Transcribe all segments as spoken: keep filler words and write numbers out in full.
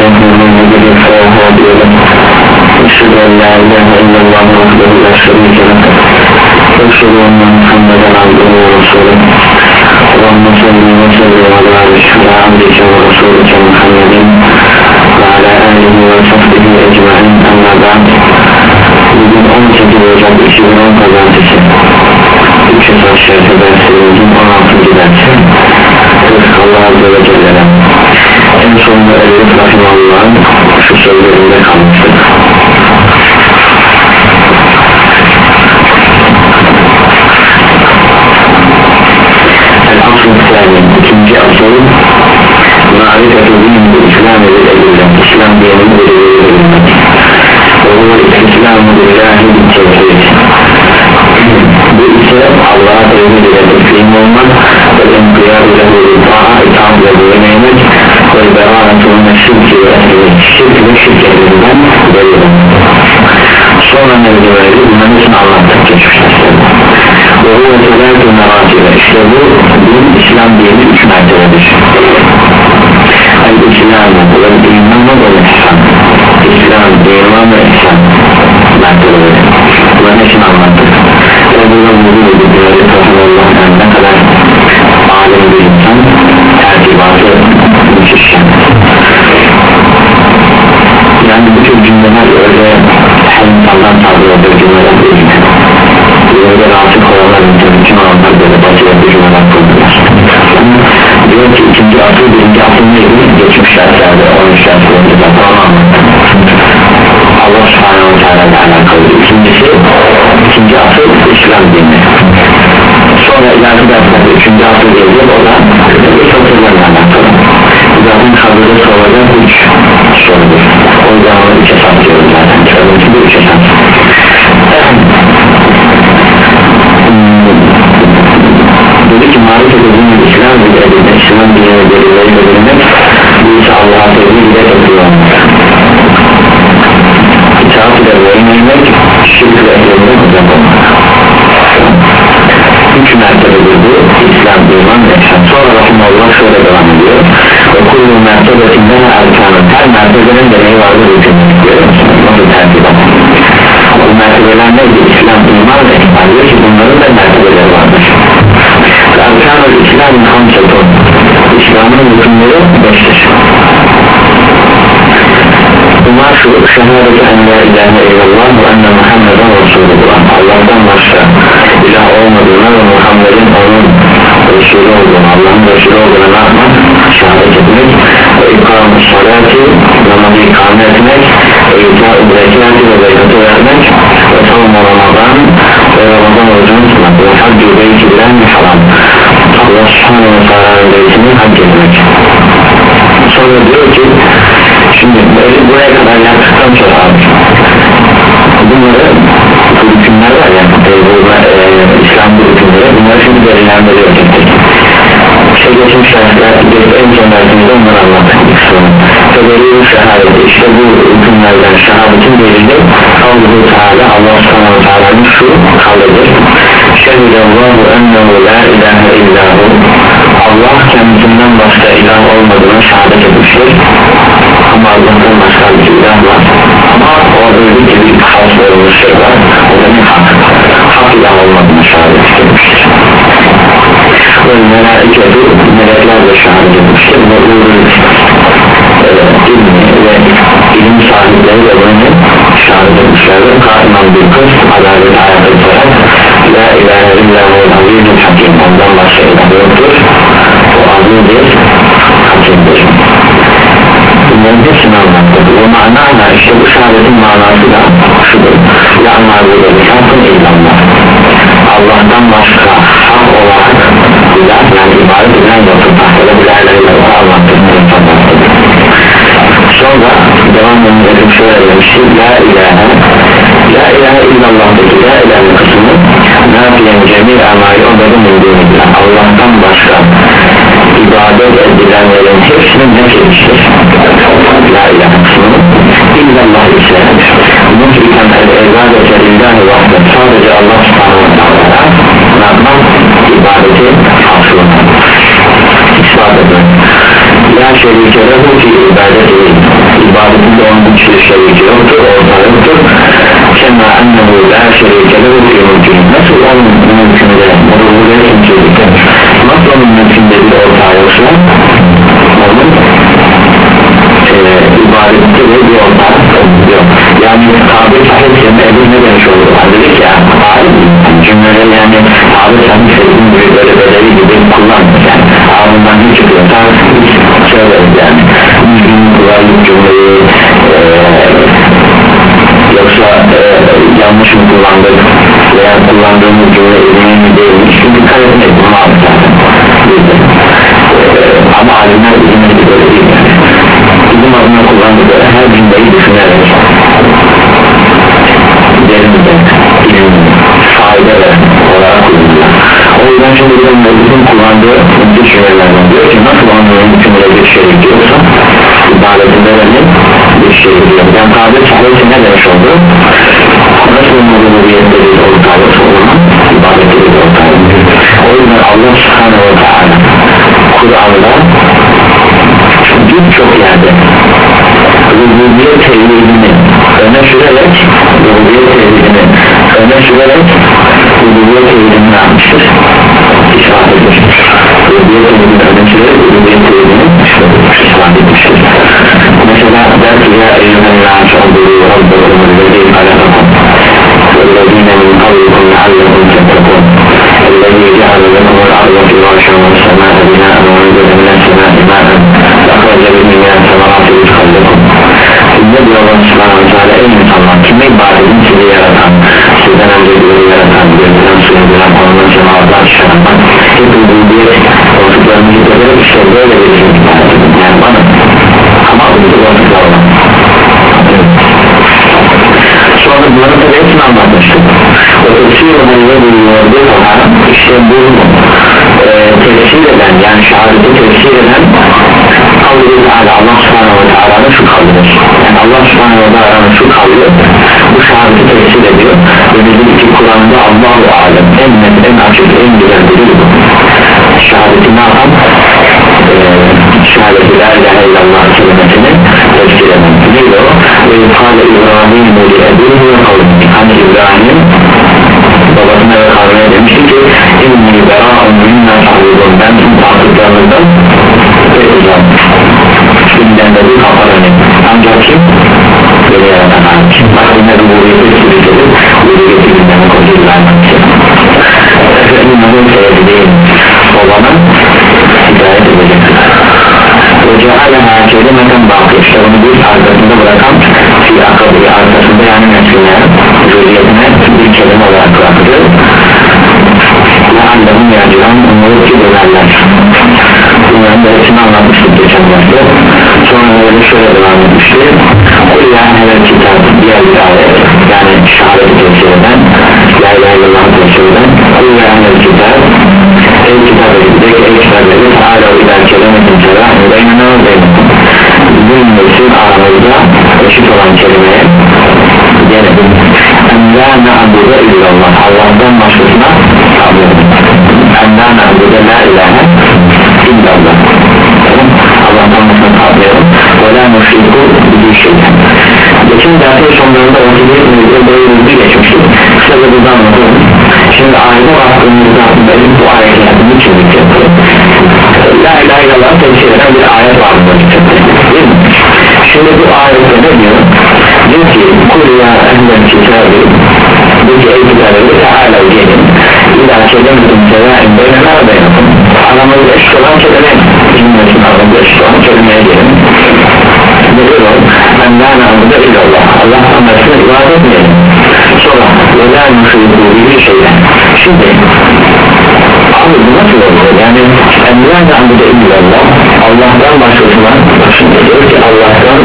محمد فهو هادي له أشهد أن لا إله إلا الله وحده لا شريك له وأشهد أن محمدا عبده ورسوله اللهم صل وسلم وبارك على عبدك ورسولك محمد وعلى آله وصحبه أجمعين أما بعد. Bugün on sekiz Ocak iki bin on pazartesi üç yüz aşağıda derslerimizin on altıncı dersi. Allah Azze ve Celle'den en sonunda Elif Rahimahullah'ın şu sözlerinde kalmıştık. El-Asr-ı ikinci asıl marifet-i din-i İslam edildi. İslam dininin belirlenmek ve bu İslam-ı billahi tevhid. Bu ise Allah'a tevhid ile teslim olmak ve enqiyad ile ta'a itaat ile boyun eğmek ve beraatun-u şirk ve ehli şirk ve şirk ehlinden belirlenmek. Sonra mevzuları bunların için anlattık geçmişte. Ve bu veselatü meratibe, işte bu din İslam dini üç mertebedir. El-İslam'ı ve imanı ve ihsan. İslam, iman ve ihsan mertebeleri. Bunların için anlattık. Ve bunun bu bilgileri Allah'ın ne kadar alim bir insan tertibatı müthişken. Yani bu tür cümleler öyle her insandan tabi olduğu cümleler değil. Böyle rahatsız olanlar bütün olanlar böyle basit bir cümleler kurdular. Diyor ki ikinci asıl birinci asıl neydi? Geçmiş şartlarda on üç şart önce de tamam anlattım. Allah subhanahu wa ta'ala ile alakalı. İkincisi ikinci asıl İslam dini. Sonra ileride derslerde üçüncü asıl gelecek, o da satırlarla alakalı. Zaten kabirde sorulacak üç sorudur. O yüzden onu üç esas diyoruz zaten. Çoğunluğu da üç esas. Dedi ki marifet edilmek İslam bir edilmek, İslam dinine delilleri edilmek, bu ise Allah'a tevhid ile yapıyor. İtaat ile boyun eğmek, şirk ve ehlinden uzak olmak. Üç mertebedir bu, İslam, iman ve ihsan. Sonra Rahimullah şöyle devam ediyor. Ve kullu mertebetinden erkanın, her mertebenin de neyi vardır hükümlük diyor. Nasıl tertibat? Bu mertebeler neydi? İslam, iman ve ihsan diyor ki bunların da mertebeleri vardır. Erkan-ı İslam'ın hamsetun, İslam'ın hükümleri beştir. Bunlar şu: şehadeti en la ilahe illallah ve enne Muhammeden Resulullah, Allah'tan başka ilah olmadığına ve Muhammed'in onun Resulü olduğunu, Allah'ın Resulü olduğunu ne yapmak? Şehadet etmek. Ve ikram-ı salati, namazı ikame etmek, ve ita-ı zekati ve zekatı vermek, ve savun-u Ramazan ve Ramazan orucunu tutmak, ve hac-ı beyti bilen bir haram, Allah subhanahu wa ta'ala'nın beytini hac etmek. Sonra diyor ki şimdi buraya kadar yaptıktan sonra bunları bu hükümler var ya, e, bu, e, İslam bu hükümleri, bunları şimdi belirlendiriyor tek şey geçmiş şahitler en son dersimizde onları anlattık Fedeliği şehadeti, işte bu hükümlerden şehadetin delili Allahu Teala, Allah subhanahu teala'nın şu kavlidir: şehidallahu ennehu la ilahe illahu, Allah kendisinden başka ilah olmadığına şehadet etmiştir. Ama Allah'tan başka bir ilah var, ama orada bir gibi has olmuş şey var, o da ne hak hak ilah olmadığına şehadet etmiştir. Ve melaiketu, melekler de şehadet etmiştir. Ve ulul ilmi ve ilim sahipleri de bunu şehadet etmişlerdir. Kâiman bir kız adalet ayakta tutarak la ilahe illâhu'l azîzül hakim, ondan başka ilah yoktur, o azîzdir, hakimdir. Bunların hepsini anlattık. O manayla işte bu şehadetin manası da şudur: la ma'bude bihakkın illallah, Allah'tan başka hak olarak ilah, yani ibadet edilen yoktur. Tahtada bir la ilahe illallah anlattık. Sonra devam edelim, şöyle demiştik: la ilahe la ilahe illallah'daki la ilahe kısmı nafiyen cemil amali onların indiğinde Allah'tan başka ibadet edilenlerin hepsinin ne etmiştir? La ilahe kısmını illallah ise mutlaka el-ibadet lillahi vahdet, sadece Allah subhanahu wa ta'ala ne yapmak? İbadeti hasrına ispat etmek. La şerike lehu ki ibadet değil, ibadetinde onun hiçbir şeriki yoktur, ortağı yoktur. Kema ennehu la şerikele ve mümkün. Nasıl onun mümkünde rububiyet mümkünlükte, nasıl onun mümkünde bir ortağı yoksa onun e, ibadette de bir ortağı yok. Yani tabir sahip yerine Ebu ne demiş olur? Dedik ya cümleleri yani tabir sahip sevdiğin gibi böyle bedeli gibi kullanmış yani ağzından hiç çıkıyorsa hiç söyleriz yani düzgün kullandık cümleyi e, yoksa e, yanlış mı kullandık veya kullandığımız cümle emin mi değilmiş çünkü dikkat etmek bunu aldı zaten e, ama alimler bizim gibi böyle değil yani bizim adına kullandıkları her cümleyi düşünerek üzerinde ilimli fayda veren olarak kullanılıyor. O yüzden şimdi bizim kullandığı bu cümlelerden diyor ki nasıl onun hükümde bir şerik yoksa ibadetinde de bir şerik yok. Yani tabir sahibi ne demiş oldu? Nasıl rububiyette bir ortağı yoksa onun ibadette bir ortağı yok. O yüzden Allah subhanahu ve teala Kur'an'da birçok yerde rububiyet tevhidini öne sürerek rububiyet tevhidini öne sürerek rububiyet tevhidini ne yapmıştır? İspat etmiştir. Rububiyet tevhidini öne sürerek rububiyet tevhidini ispat etmiştir. Mesela der ki ya eyyühen nâs olduğu Rabbukum ellezî halakakum vellezîne min kavlikum leallekum tettekûn ellezî ceale lekumul arda firâşen ve semâe binâen ve enzele mine semâi mâen akhraca bihi mine semerâti rizqan lekum. Ne diyor Allah subhanahu wa ta'ala? Ey insanlar kime ibadet edin? Sizi yaratan, sizden önce göğü yaratan, gözden suyu bulan, ondan cemaatler çıkaran hep rububiyet vasıflarını yıkadık işte böyle bir şey ibadet edin yani bana ama bu vasıflar olan sonra bunların tabi hepsini anlatmıştık o tefsir olayı buluyordu işte bu e, tefsir eden yani şehadeti tefsir eden Allah subhanahu ve teala'nın şu kavlidir yani Allah subhanahu ve teala'nın şu kavli bu şehadeti tefsir ediyor ve bizim ki Kur'an'da Allah-u Alem en net en açık en güzel bilir bu şehadeti ne yapan e, şehadeti la ilahe illallah kelimesini tefsir eden neydi o ve yukarıda İbrahim'u li ebihi ve kavli hani İbrahim babasına ve kavmine demişti ki inni bera'un minna sahibun ben tüm taktıklarınızdan ve uzak şimdiden de bir kafa önemli ancak kim? Beni yaratan hariç bak yine rububiyeti sürücüdür rububiyeti gündeme koydu İbrahim'e efendim onun sebebi değil o bana hidayet edecektir ve cealeha kelimeten bakı işte onu bir arkasında bırakan fi akabı arkasında yani nesline zürriyetine bir kelime olarak bıraktı leallehum yacıran umuru ki dönerler bunların da hepsini anlatmıştık geçen derste sonra böyle şöyle devam etmişti o yani evet kitap diğer bir ayet yani şehadeti tefsir eden la ilahe illallah tefsir eden o yani kitap ey kitap edildik ey kitap edildik hala iler kelimetin selam beynine ve beynine bizim nesil aramızda eşit olan kelimeye gelelim en la na'budu illallah Allah'tan başkasına tabi en la na'budu la ilahe illallah Allah'tan başkasına tabi'elim ve la nuşriku bir şeyden geçen dersin sonlarında vakiliyet müdür böyle hızlı geçmiştik kısaca burada anlatalım şimdi ayete baktığımızda bu ayetler niçin dikkattı la ilahe illallah tefsir eden bir ayet var mı değil mi şimdi bu ayette ne diyor diyor ki kul ya ehlel kitabı bu ki ey kitabı teala gelin ila kelimetin sevain beynena ve beynakum aramızda eşit olan kelime cümletin aramızda eşit olan kelimeye gelin nedir o ben la na'budu illallah Allah'tan başına ibadet etmeyelim sonra ve la nuşriku bir şeyden şimdi abi bu nasıl olur yani en la na'budu illallah Allah'tan başkasına şimdi diyor ki Allah'tan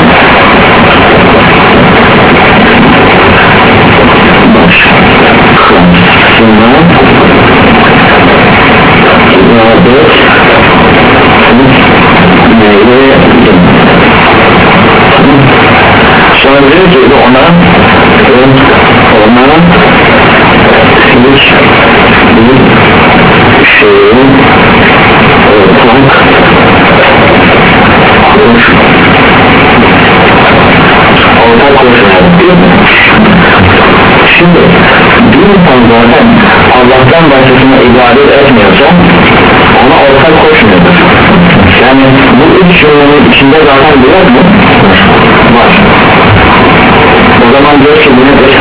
sonra diyor ki ona onlara hiç bir şeyin ortak Allah'tan başkasına ibadet etmiyorsa ona ortak koşmuyordur. Yani bu üç cümlenin içinde zaten bir yok mu? Var. O zaman diyor ki bu nedir?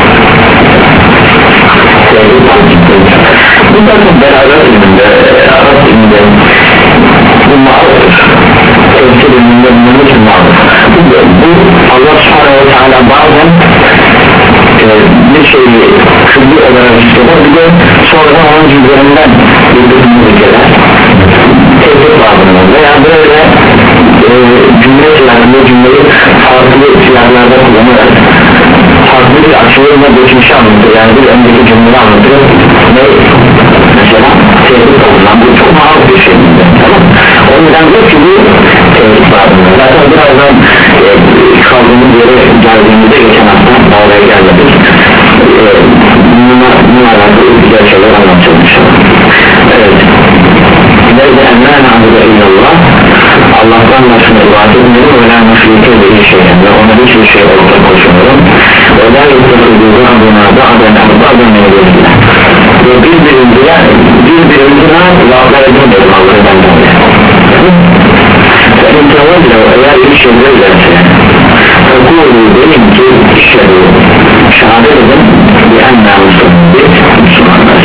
Bu takım beraber ilminde, Arap ilminde bu mağdur. Tevkir ilminde bunun için mağdur. Bu Allah subhanahu ve teala bazen e, bir şeyi külli olarak istiyorlar, bir de sonra onun cümlelerinden bildiğini ülkeler tevkir bağlamında veya böyle e, cümle silahında cümleyi farklı silahlarda kullanarak farklı bir açılımla geçmişi anlatır, yani bir önceki cümleyi anlatır ve mesela tevkir bağlamında bu çok mağdur bir şey, tamam. O yüzden diyor ki bu tevkir bağlamında zaten birazdan e, kaldığımız yere geldiğimizde geçen hafta oraya gelmedik e, bununla, bununla alakalı güzel şeyler anlatacağım inşallah. Evet, nerede emmâne abuda illallah, Allah'tan başına ibadet etmeyi ve la müşrike bir şey, ve ona hiçbir şey ortak koşmuyorum ve la yettekidû adına ba'den erbâden mevlidine ve birbirimize birbirimize laflar edilmedim Allah'tan dolayı. فَاِنْ تَوَلَّوْ eğer bir şey verirse فَقُولُوا deyin ki şehadet şehadet edin بِاَنَّا Müslümanlar.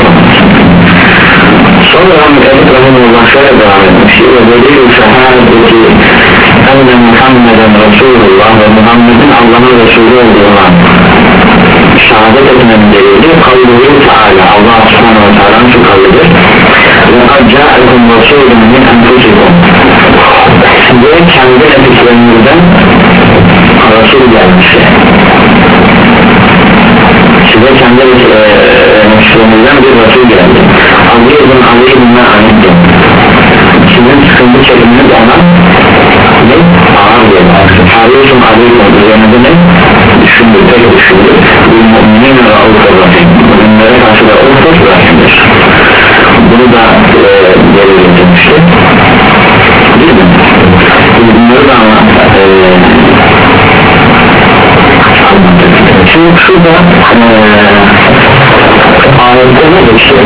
Sonra Müteahhit Rahimullah şöyle devam etmişti ve delil-i şehadeti enne Muhammeden Resulullah ve Muhammed'in Allah'ın Resulü olduğuna şehadet etmenin delili kavluhu Teala, Allah subhanahu ve teala'nın şu kavlidir ve قَدْ جَاءَكُمْ رَسُولٌ مِنْ أَنْفُسِكُمْ size kendi nefislerimizden Resul gelmişti, size kendi nefislerimizden bir Resul geldi. Azizun azizun ve anittim, sizin sıkıntı çekiminiz ona ne? Ağır geldi. Harisun azizun üzerinde ne? Düşündür, tek düşündür. Bir mu'minin ve Allah'ın müminlere karşı da Allah'ın rahimdir. Bunu da geri getirmişti, değil mi? Bunları da anlattık. Şimdi şurada ayette ne geçiyor?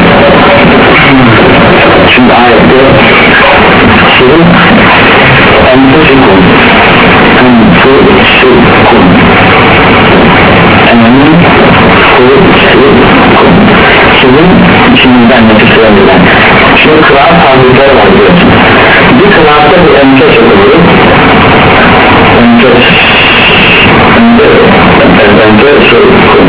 Şimdi ayette sizin enfusikum enfusikum enfusikum sizin içinizden nefislerimizden. Şimdi kıraat tarzları var diyorsun. Bir kıraatta bir enfes yapılır, enfes enfes sorukum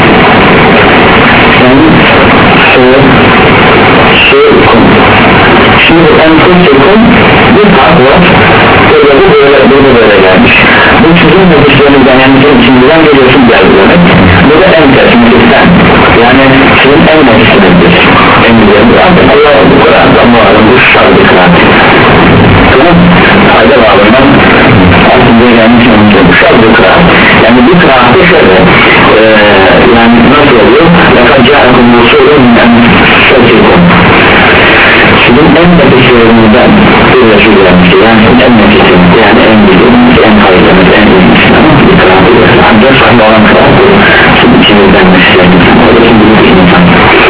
sorukum şimdi enfusikum bir fark var, böyle bu böyle böyle böyle gelmiş. Bu sizin nefislerimizden, yani sizin içinizden geliyorsun geldi demek. Bu da enfes nefisten, yani sizin en nefisinizdir, en güzeldir. Artık Allah bu kıraat, Allah'ın bu şartı bir kıraat, tamam, fayda bağlamından aslında gelmiş olunca bu şartı bir kıraat. Yani bu kıraatta şöyle ee, yani nasıl oluyor? لَقَدْ جَاءَكُمْ رَسُولٌ مِنْ أَنْفُسِكُمْ sizin en nefislerimizden bir Resul gelmişti, yani sizin en nefisiniz, yani en bildiğiniz, en hayırlınız, en iyisiniz, bir kıraat ediyorsun. Ancak sahne olan kıraat ediyor, sizin içinizden nefislerimizden, o da şimdi bir insan,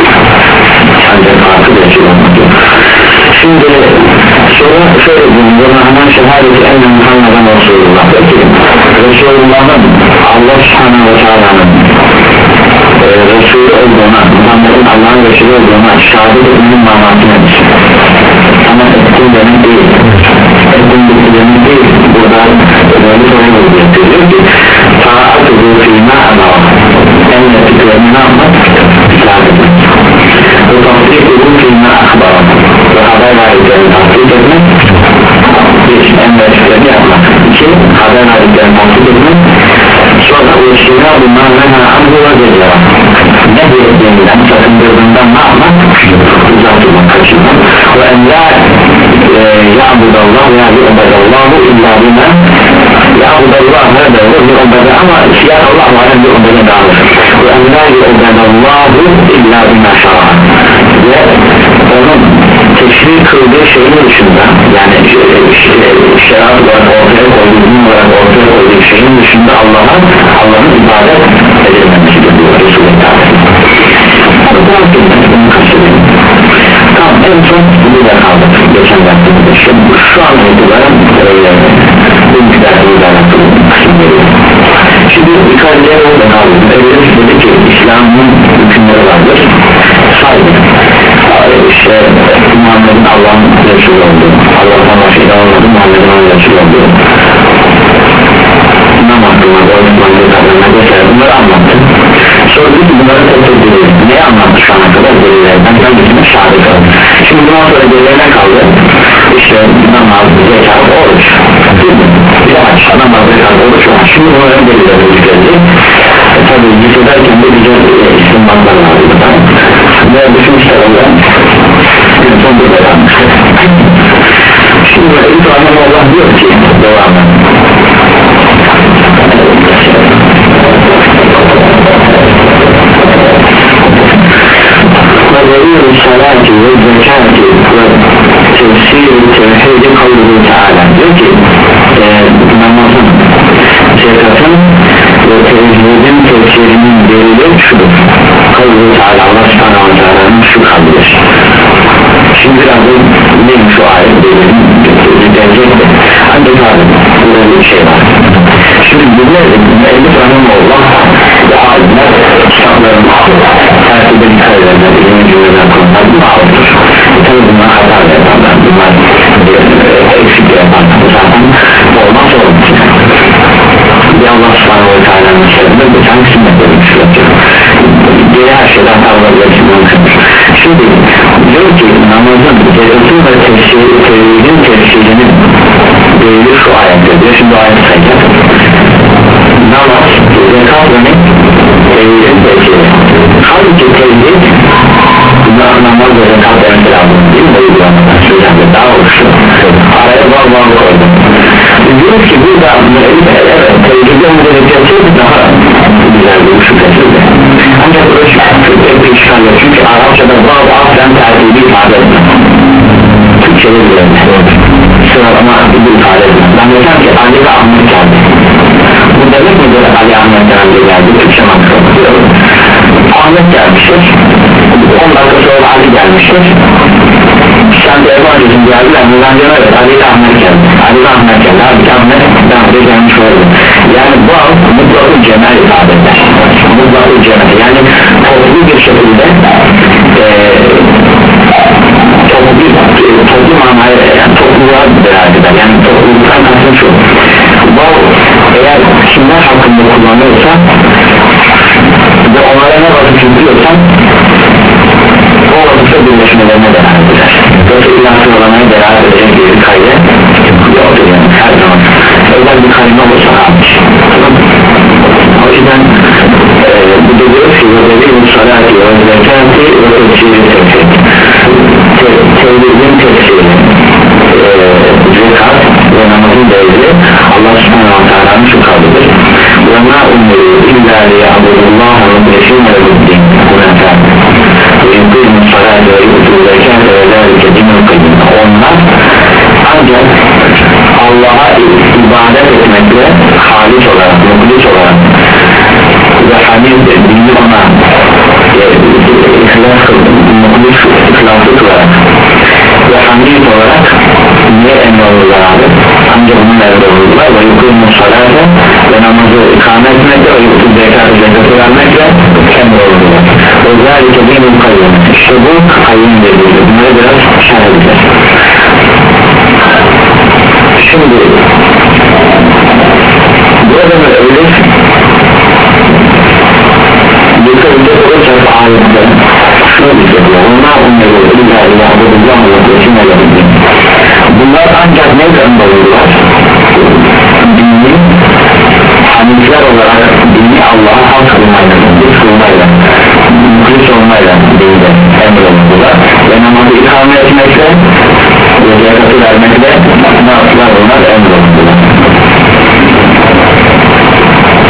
ancak farklı Resul olmak yok. Şimdi sonra şöyle diyeyim, buna hemen şehadeti enne Muhammeden Resulullah, peki Resulullah'ın Allah subhanahu ve teala'nın e, Resulü olduğuna, Muhammed'in Allah'ın Resulü olduğuna şehadet etmenin manası nedir? Ama ettiğim demek değil, ettiğim demek değil, burada önemli soruyu buluyor, diyor ki taat-ı fîmâ anâ en nettiklerini ne yapmak? İslam etmek ve tasdik-ı fîmâ akbâr ve haber verdiklerini tasdik etmek, bir en nettiklerini yapmak, iki haber verdiklerini tasdik etmek, sonra o işine bunlar menâ anhu ve geliyor, ne diyeceğinden, sakındırdığından ne yapmak? Uzak durmak, kaçırmak ve en la ya'budallah ya yu'badallahu illa bina ya'budallah hâdâ ve yu'badallah ama siyah Allah var en yu'badallah dağılır ve en la yu'badallahu illa bina şara'a ve onun teşri kıldığı şeyin dışında, yani şeriat olarak ortaya koyduğu, din olarak ortaya koyduğu şeyin dışında Allah'a, Allah'ın ibadet edilmemesidir diyor Resulü. İslam'ın hükümleri vardır. Saydık işte Muhammed'in Allah'ın Resulü olduğu, Allah'tan başka ilah olmadı, Muhammed'in Allah'ın Resulü olduğu, namaz kılmak, oruç tutmak, kazanmak vesaire bunları anlattı. Sonra bir bunları tekrar edilir. Neyi anlattı şu ana kadar? Delillerden hangisine şahit kaldı. Şimdi bundan sonra delillerine kaldı. İşte namaz, zekat, oruç. Bir de aç, namaz, zekat, oruç var. Şimdi bunların delillerine yükledik. E, tabii yüklederken de güzel e, istinbatlar var burada. Ve bütün işlerinde son bir belanmıştır. Şimdi böyle bir tane Allah diyor ki devamlı. وَدَلِيلُ الصَّلَاةِ وَالزَّكَاةِ وَتَفْسِيرُ التَّوْحِيدِ قَوْلُهُ تَعَالَى diyor ki e, namazın, zekatın ve tevhidin tefsirinin delili şudur. قَوْلُهُ تَعَالَى Allah subhanahu wa ta'ala'nın şu kavlidir. Şimdi biraz da neymiş o ayet delilin denecektir. Ancak abi burada bir şey var. Şimdi bunları elli Rahimullah ve alimler kitapların tertibde dikkat ederler, ilmi cümleler konular bu ağırdır. Tabi bunlar hata yaparlar, bunlar eksik yaparlar, zaten olmaz olmaz. Bir Allah subhanahu ve teala'nın şerinde bir tane sünnet edilmiştir. Diğer her şeyden tavırlayacaksın mümkündür. Şimdi diyor ki namazın, zekatın ve tevhidin tefsirinin delili şu ayette diyor. Şimdi ayet sayacak. Namaz, zekat ve ne? Tevhidin tefsiri. Halbuki tevhid namaz ve zekat demek lazım değil mi? Uygulamadan sözlerinde daha oluştu. Araya var var koydum. Diyoruz ki burada evet tevhidin müddelikleri daha güzel bir şüphesiz de. Ancak burası bir işgal yok. Çünkü Arapçada bazı aslen tertibi ifade etmez. Türkçe'de bile sıralama bir ifade etmez. Ben desem ki Ali ve Ahmet geldi. Bu demek midir Ali Ahmet geldi? Türkçe mantıklı. Ahmet gelmiştir. on dakika sonra Ali gelmiştir. Sen de Ebu Ali'sin geldiler. Neden diyor evet Ali ile Ahmet geldi. Ali ile Ahmet geldi. Ali ile Ahmet daha önce gelmiş oldu. Yani bu an mutlaka cemel ifade eder. Mutlaka cemel. Yani toplu bir şekilde e, toplu, toplu manaya yani topluluğa beraber eder. Yani topluluktan kastım şu. Bu eğer kimler hakkında kullanıyorsa ve onlara ne vakit yüklüyorsan o vakitte birleşmelerine beraber eder. Yoksa ilah sıralamaya beraber edecek bir kaydı yoktur yani her zaman. Özel bir kaydı olursa almış. O yüzden e, bu da diyor ki وَدَلِيلُ الصَّلَاةِ وَالزَّكَاةِ وَتَفْسِيرِ التَّوْحِيدِ tevhidin tefsiri zekat ve namazın delili Allah subhanahu wa ta'ala'nın şu kavlidir. وَمَا اُمِّرُوا اِلَّا لِيَعْبُدُ اللّٰهَ وَمُخْلِصِينَ لَهُ الدِّينَ حُنَفَاءَ وَيُقِيمُوا الصَّلَاةَ وَيُؤْتُوا الزَّكَاةَ وَذَٰلِكَ دِينُ الْقَيِّمِ onlar ancak Allah'a ibadet etmekle halis olarak, mukhlis olarak ve hamiddir, dini ona ihlas kıldım, mukhlis ihlaslı kılarak ve hamid olarak niye emrolurlar abi? Ancak onun emrolurlar ve yukumun salate ve namazı ikame etmekle ve yukumun zekatı zekatı vermekle emrolurlar. Özellikle dinin kayyum. İşte bu kayyum dediğimiz. Bunları biraz şerh edeceğiz. Şimdi burada da öyle yukarıda olacak ayette şunu diyecekler. Onlar onları ilah ilah bulacağım bunlar ancak ne emrolurlar? Dini hanifler olarak dini Allah'a halk kılmayla kılmayla mukhlis olmayla dini emrolurlar ve namazı ikame etmekle ve zekatı vermekle ne yaptılar onlar emrolurlar.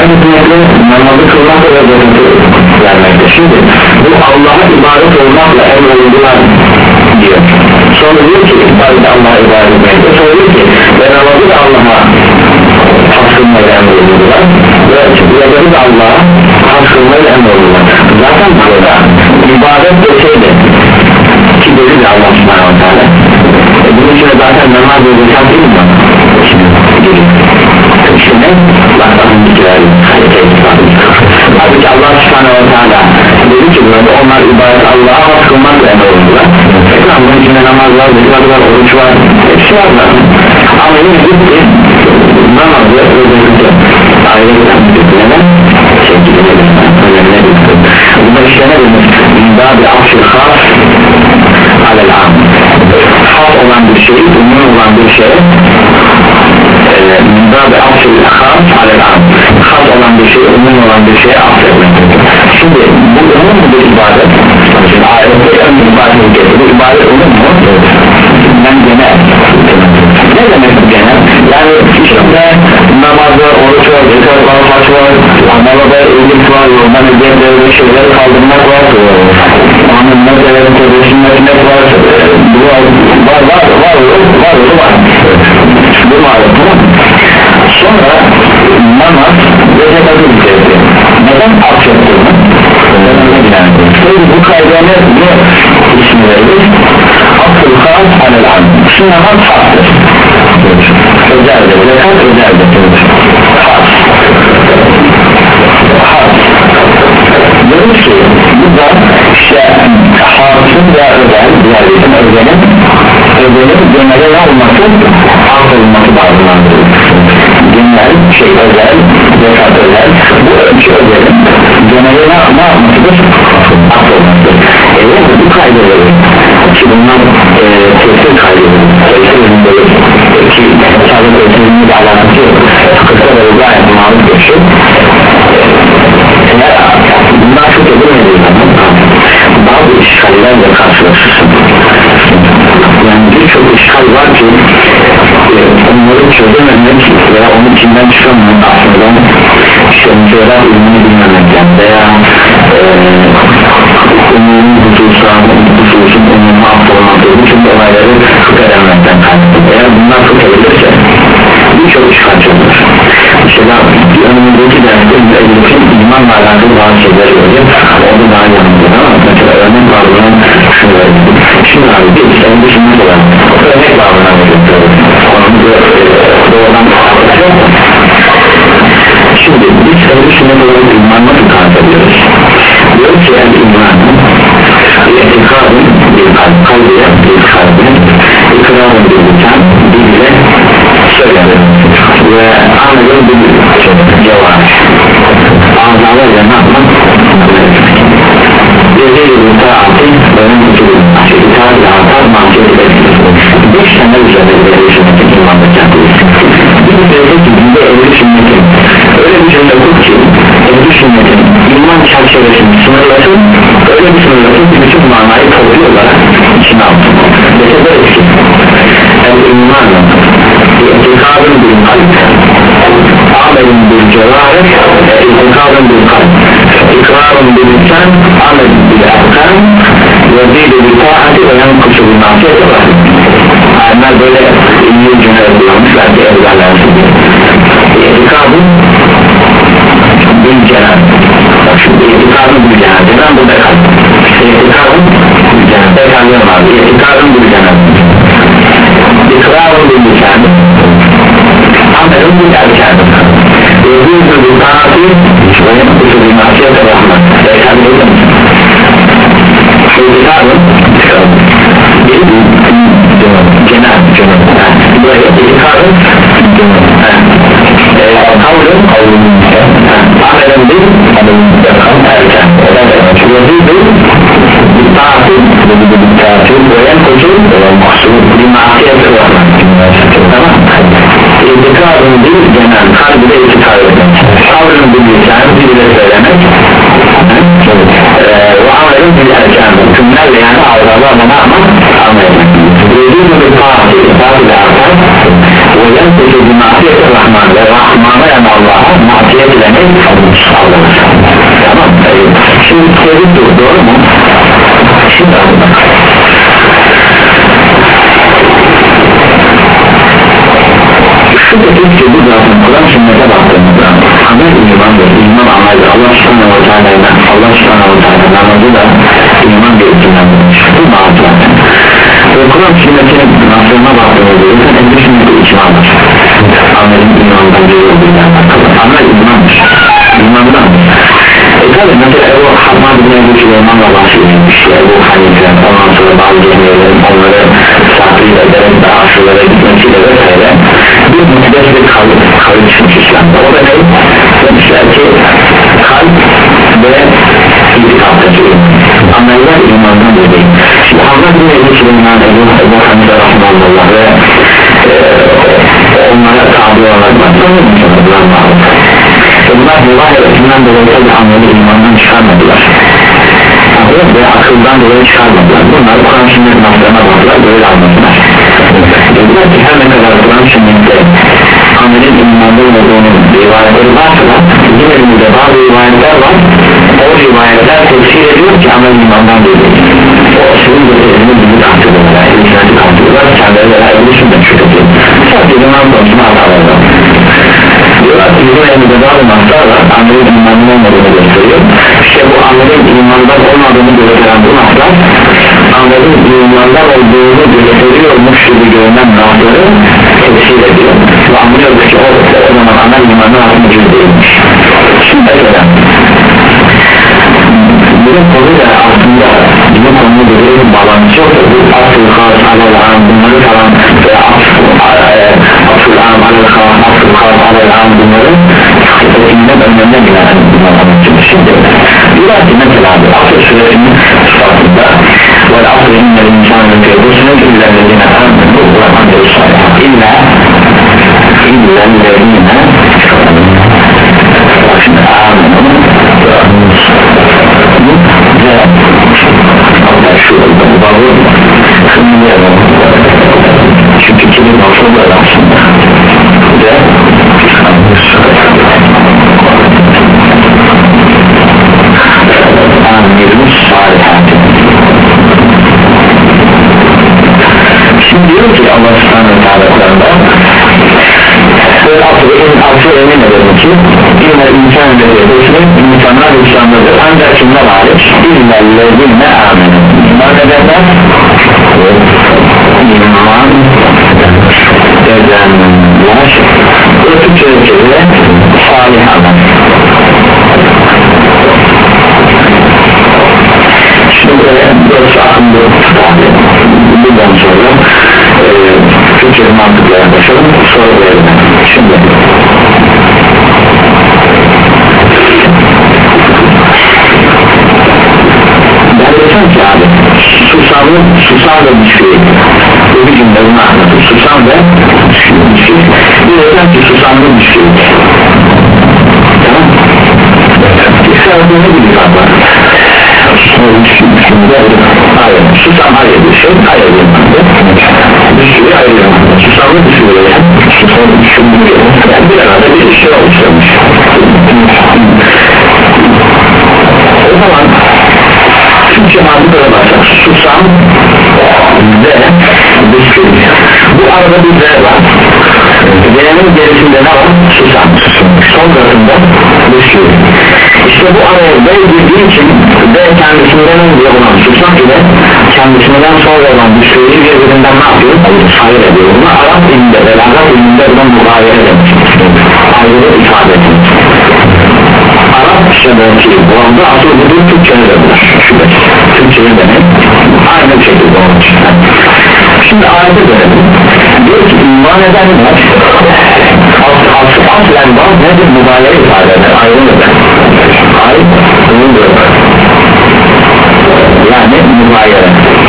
aynı hükümetle namazı kılmakla ve görüntü vermekte. Şimdi bu Allah'a ibadet olmakla emrolundular diyor. Sonra diyor ki ibadet Allah'a ibadet etmekte. Sonra diyor ki ve namazı da Allah'a hakkınmayla emrolundular ve ibadet de Allah'a hakkınmayla emrolundular. Zaten burada ibadet de şeydi ki dedi de Allah subhanahu wa ta'ala. E bunun için zaten namaz ve zekat değil mi? İşte ne? Allah'ın dikleri halbuki Allah subhanahu wa ta'ala dedi ki burada onlar ibadet Allah'a hak kılmakla emrolundular. Ekran bunun içinde namaz var, zekat var, oruç var, hepsi var da ama yine gitti namaz ve zekatı aile giden şekilde önemli gitti. Bunda işte ne demek? İmda bir akşir khas alel-am, has olan bir şey, umum olan bir şey İmda bir akşir khas alel-am, has olan bir şey, umum olan bir şeye affetmek. Şimdi bu umum mu bir ibadet? Şimdi ayette ön ibadet getir, bu ibadet umum mu? Ben genel. Ne demek bu genel? Yani içinde namaz var, oruç var, zekat var, haç var, amalada evlilik var, yoldan üzerinde şeyleri kaldırmak var, anın meselerin tebessüm etmek var, var, var, var, var, var, var, bu malum, tamam mı? Sonra namaz ve zekatı bitirdi. Neden affettirme? Şimdi bu kaydına ne ismi verilir? Akıl khas alel-am. Şu namaz haktır. Özeldir, zekat özeldir. Has. Has. Diyoruz ki bu da işte hasın ve özel, diğerlerin özelin özelin genelde ne olması? Has olması bazılandır. Genel, şey özel, zekat özel, bu ölçü özelin genelde ne yapmasıdır? Has olmasıdır. Evet, bu kaydeleri ki bunlar e, tefsir kaydeleri tefsir ürünleri ki sadece tefsirinle de alakası yok, kısa ve gayet malum bir şey. Eğer bunlar çok edilmediği zaman bazı işgallerle karşılaşırsın. Yani birçok işgal var ki e, onları çözememek veya onun içinden çıkamamak aslında işte mesela ürünü bilmemekten veya umumi hususan hususun umumi affolmadığı bütün olayları fıkh-edemekten kaynaklı. Eğer bunlar fıkh edilirse birçok işgal çözülür. Mesela önümüzdeki derste müellifin imanla alakalı bazı şeyler görüyor, onu daha yanılıyor ama mesela örnek bağımından şunu verelim. Şimdi abi bir sen düşünmek olan örnek bağımından veriyor, onun doğrudan bağımından. Şimdi biz sen düşünmek olan iman nasıl tarif ediyoruz? Diyoruz ki yani imanın etikadın bir kalp, kalbiye bir kalbin ikrarın bir lisan, dille söylenir ve anladığın bir cevap ağzalarla ne yapmak? Dediği bir taati benim kuturum itaat ve atar mahkûr edilmesi beş tane üzerinde bir sünnetin imanda kendisi bir üzerinde gidinde evli sünnetin öyle bir cümle kur ki evli sünnetin iman çerçevesini sınırlasın öyle bir sınırlasın ki bütün manayı toplu olarak içine alsın mesela böyle ki el imanın itikadın bir kalp amelin bir cevaret itikadın bir kalp ikrarın bir lisan amelin bir erkan ve zîd-i bir taati ve yankusu bir nasiyeti var. Onlar böyle iyi cümle kullanmışlar ki evlerlersin itikadın bir cenab bak şimdi itikadın bir cenab cenab burada kalp itikadın bir cenab bekanlıyorum abi itikadın bir cenab ikrarın bir lisan amelin bir erkan ve zîd-i bir taati ve yankusu bir nasiyeti var. Bekanlıyorum itikadın bir cenab cenab buraya itikadın kavlın kavlın amelin bir amelin erkan erken ve zîd-i bir taati ve ki bu zaten Kur'an sünnete baktığımızda amel imandır, iman ameldir. Allah subhanahu wa ta'ala Allah subhanahu wa ta'ala namazı da iman gerektiğindendir. Bu namaz zaten ve Kur'an sünnetinin nasılına baktığımızda zaten en düşündüğü icmadır. Amelin imandan biri olduğundan alakalı. Amel imandır, imandandır. E tabi mesela Ebu Hamad bin Ebu Süleyman'la bahsedilmiş ya Ebu Hanife ondan sonra bazı cemiyelerin onları saklayıp ederek daha aşırılara gitmesiyle vesaire bir mukaddes bir kalp kalp çıkmış İslam'da. O da ne? Demişler ki kalp ve itikattaki ameller imandan değil. Şimdi Hamad bin Ebu Süleyman Ebu, Ebu Hanife rahmanullah ve e, onlara tabi olarak bakmıyor musunuz? Bunlar rivayet ettiğinden dolayı tabi ameli imandan çıkarmadılar ve akıldan dolayı çıkarmadılar. Bunlar Kur'an sünnet naslarına baktılar, böyle anladılar. Dediler ki her ne kadar Kur'an sünnette amelin imandan olduğunun rivayetleri varsa da yine de bazı rivayetler var, o rivayetler tefsir ediyor ki amel imandan değil. O sizin getirdiğini bilgi taktırıyorlar, ilgilenci taktırıyorlar, kendileri de ayrılı sünnet şüphetiyor. Sadece iman konusuna hatalarlar. Diyorlar ki bizim elimizde bazı naslar var, amelin imandan olmadığını gösteriyor. İşte bu amelin imandan olmadığını gösteren bu naslar amelin imandan olduğunu gösteriyormuş gibi görünen nasları tefsir ediyor ve anlıyoruz ki o, o zaman amel imandan aslında değilmiş. Şimdi mesela bunun konuyla aslında bizim konuyla bir bağlantısı yok. Bu asıl khas alel-am bunları falan veya asıl am alel-khas asıl khas alel-am bunları ötümden önlerine gelen bunlar. Şimdi diyorlar ki mesela asıl süresinin sıfatında vel asıl innel insanı fiyadusunu illellezine amenu ve amelü salih illa illellezine şimdi amenu ve amelü ve Allah şu babı kımlayalım çünkü kimin nasıllar aslında ve amelü salih şimdi diyor ki Allah subhanahu wa ta'ala ve asıl emin edelim ki yine insan ve yedesinin insanlar İslam'dadır ancak kimler hariç illellezine amenu iman edenler iman edenler ve Türkçe'de salih amel. Şimdi dört aklımda bundan sonra e, Türkçe mantıkla yaklaşalım sonra verelim. Şimdi ben desem ki abi susamlı susam ve müşkil bu bir cümle bunu anlatır susam ve müşkil bir desem ki susamlı müşkil tamam İslam'da ne gibi var? Hayır, susam hayır bir şey, hayır bir madde düşürü hayır bir madde susamlı düşürü yani susamlı düşürü yani bir arada bir şey oluşturmuş o zaman Türkçe madde böyle başlar susam ve düşürü bu arada bir Z var Z'nin gerisinde ne var? Susam son katında düşürü İşte bu araya B girdiği için B kendisinden önce olan susam ile kendisinden sonra olan düşürüyü birbirinden ne yapıyor? Hayır ediyor. Buna Arap dilinde ve Arap dilinde buna mugayere demiş. Ayrıca ifade ediyor. Arapçadaki bu anda asıl budur Türkçe'ye dönüyor. Şüphesiz. Türkçe'ye demek aynı bir şekilde olmuş. Şimdi ayete dönelim. Diyor ki iman edenler asıl aslen bazı nedir? Mugayere ifade eder. Ayrılıdır. Ayrılıdır. Yani mugayere.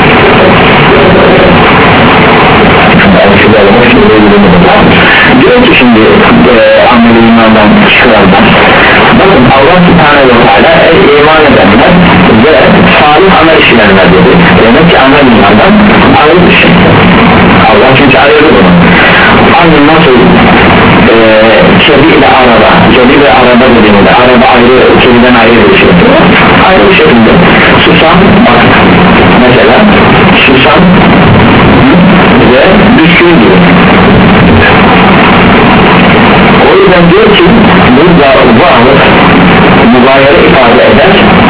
Diyor ki şimdi e, amel imandan çıkaranlar bakın Allah subhanahu wa ta'ala iman edenler ve salih amel işleyenler dedi. Demek ki amel imandan ayrı bir şey. Allah çünkü ayrı bunu. Aynı nasıl e, kedi ile araba kedi ve araba dediğinde araba ayrı kediden ayrı bir şey. Ayrı bir şekilde susam bak mesela susam ve düşkün gibi vav mübayere ifade eder,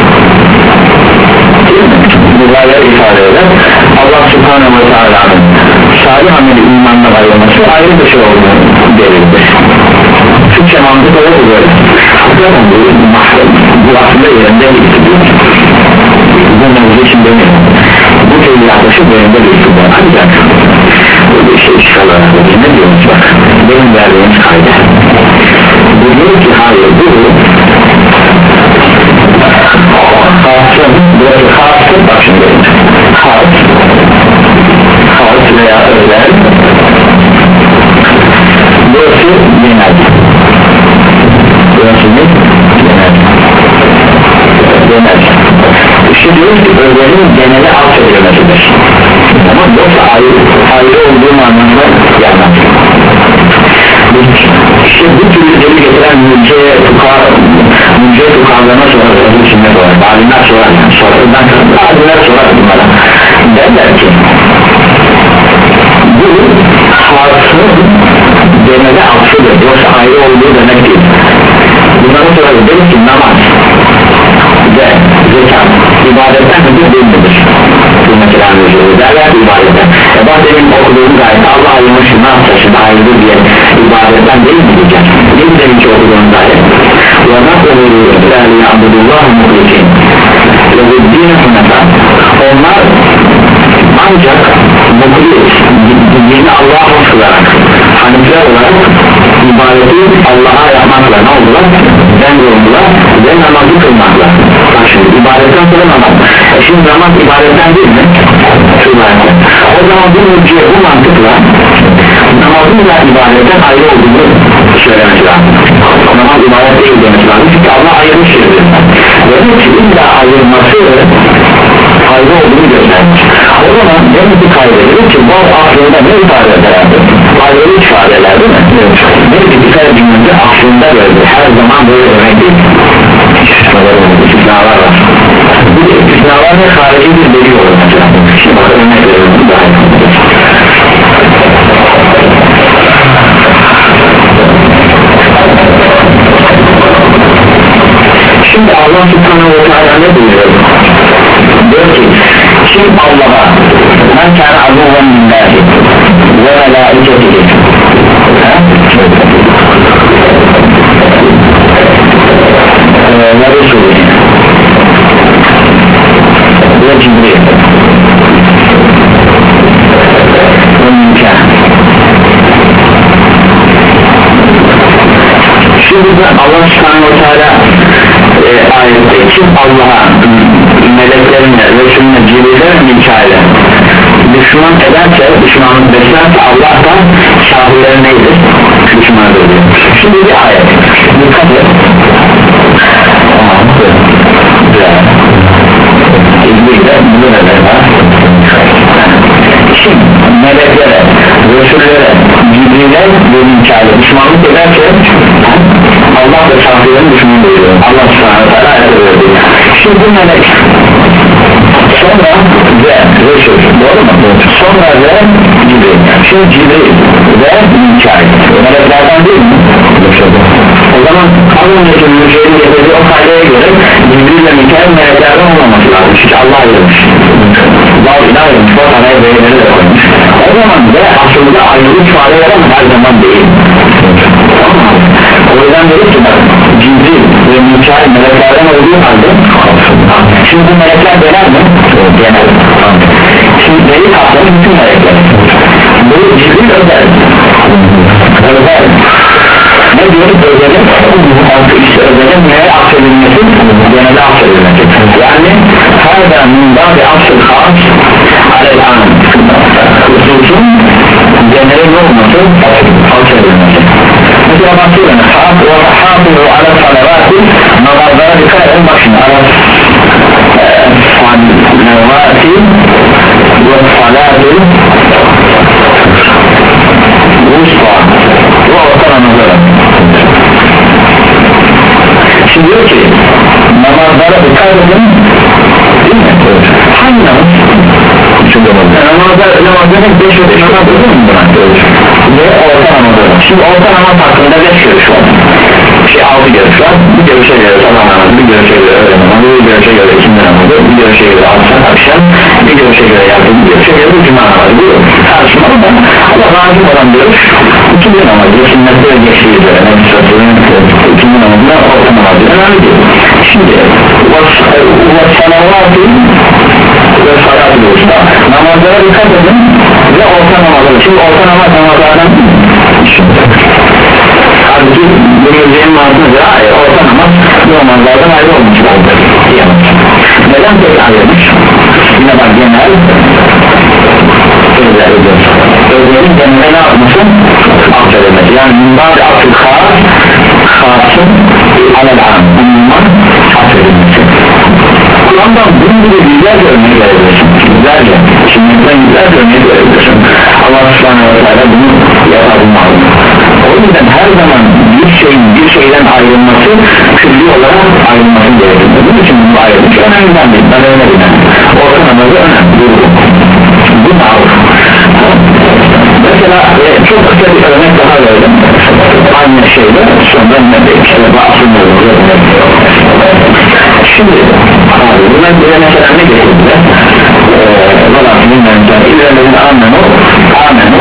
mübayere ifade eder. Allah Subhanahu ve Teala'nın salih ameli imanla ayrılması ayrı bir şey olduğunu belirtir. Türkçe mantık öyle böyle. Hakikaten bu, bu aslında yerinde bir bu mevzu için demiyorum. Bu tevhid yaklaşık yerinde bir var. Ancak böyle şey çıkarlar. Ne diyoruz bak? Benim verdiğimiz kayda. Bu diyor ki hayır bu khasın, burası khasın, bak şimdi khas khas veya özel, burası genel, burası ne? Genel genel işte diyoruz ki özelin genele affedilmesidir ama yoksa ayrı, ayrı olduğu anlamda gelmez. İşte bu türlü deli getiren mülkeye tukar mülkeye tukarlarına sorar içinde sorar alimler sorar sorardan alimler sorar bunlara derler ki bu hasın genele affıdır yoksa ayrı olduğu demek değil. Bunları sorarız demek ki namaz ve zekat ibadetten hızlı değil midir? Bu mesela anlayışıyoruz derler ibadetten e bak demin okuduğum gayet Allah ayırmış ne yapacak ayrı diye ibadetten değil mi diyeceğim? Ne demin ki okuduğum gayet ve nasıl oluyor yani Abdullah muhlisin ve dini hunefa onlar ancak muhlis dini Allah'a hoşlarak hanifler olarak ibadeti Allah'a yapmakla ne oldular? Ben oldular ve namazı kılmakla. Bak şimdi ibadetten sonra namaz. E şimdi namaz ibadetten değil mi? İbadetten. O zaman bu mülkiye bu mantıkla namazınla ibadetten ayrı olduğunu söylemesi lazım. Namaz ibadet değil demesi lazım. Çünkü Allah ayrılmış şeylerden. Ve bu ki illa ayrılması ayrı olduğunu göstermiş. O zaman demek ki kaydedilir ki bu aslında ne ifade eder? Ayrılık ifade eder değil mi? Demek ki bir cümlede aslında böyle her zaman böyle demek değil. İstisnalar var. Bu istisnalar ve harici bir delil olur mesela. Şimdi bakın örnek verelim daha iyi. Şimdi Allah Subhanahu ve Teala ne buyuruyor? Diyor ki kim Allah'a men kâne aduven lillahi ve melâiketihi ve Resulü ve Cibril ve Mükâ. Şimdi Allah Subhanahu ve Teala e, ayette kim Allah'a meleklerine, Resulüne, Cibril'e, Mikail'e düşman ederse, düşmanlık beslerse Allah da şahırları neydir? Düşmanlık ediyor. Şimdi bir ayet dikkat et. İzmir'de bunu neler var? Kim meleklere, Resulüne, Cibril'e ve Mikail'e düşmanlık ederse Allah da şahırların düşmanlık ediyor. Allah subhanahu wa ta'ala ayette. Şimdi bu melek sonra ve Resul doğru mu? Sonra ve Cibril. Şimdi Cibril ve Mikail meleklerden değil mi? O zaman Allah'ın mülkiyenin getirdiği o kaydaya göre Cibril ve Mikail meleklerden olmaması lazım. Çünkü Allah ayırmış. Allah ilah ayırmış. O taneye beyinleri de koymuş. O zaman ve aslında ayrılık ifade eden her zaman değil. O yüzden dedik ki bak Cibril ve Mikail meleklerden olduğu halde şimdi bu melekler genel mi? Genel. Şimdi deli kapsamı bütün melekler. Bu Cibril özel. Özel. Ne diyoruz özelin? İşte özelin neye affedilmesi? Genelde affedilmesi. Yani her zaman daha bir affed khas alel an. Hususun geneli ne olması? Affedilmesi. Mesela bakıyorum hafızu ala salavati namazlara dikkat edin bak şimdi ala salavati ve salati usta ve orta namazlara şimdi diyor ki namazlara dikkat edin değil mi? Hangi namaz? Üçüncü namaz namazlar namazların beş ve beş namaz değil mi buna? Ve orta namazlara şimdi orta namaz hakkında beş görüş var şey altı görüş var. Bir görüşe göre sabah namazı, bir görüşe göre öğle namazı, bir görüşe göre ikindi namazı, bir görüşe göre akşam akşam, bir görüşe göre yardım, bir görüşe göre cuma namazı. Bu tartışmalı da ama razım olan görüş ikindi namazı, sünnette ve geçtiği üzere Nebi Sasır'ın ikindi namazına orta namazı önemli değil. Şimdi ve salavatı ve salatı usta namazlara dikkat edin ve orta namazı. Şimdi orta namaz namazlardan halbuki bu müziğin mantığıdır. Orta namaz bu namazlardan ayrı olmuş lazım. Neden tek ayrılmış? Yine bak genel sözler ediyor. Sözlerin genel ne yapmasın? Affedilmesi. Yani mümbâd-ı akıl khas khasın alel-am umman affedilmesi. Kur'an'dan bunun gibi yüzlerce örneği verebilirsin. Yüzlerce. Şimdiden yüzlerce örneği verebilirsin. Allah subhanahu wa ta'ala bunu yapabilmeli. O yüzden her zaman bir şeyin bir şeyden ayrılması külli olarak ayrılması gerekir. Bunun için bu ayrılmış önemlinden değil. Ben öyle bilmem. Orta namazı önemli. Bu mağruf. Mesela e, çok kısa bir örnek daha verdim. Aynı şeyde sonra ne bekliyor? Bahsediyorum. Şimdi abi bunlar bize mesela ne getirdiler? Valla bilmem ben ilerlerin amenu amenu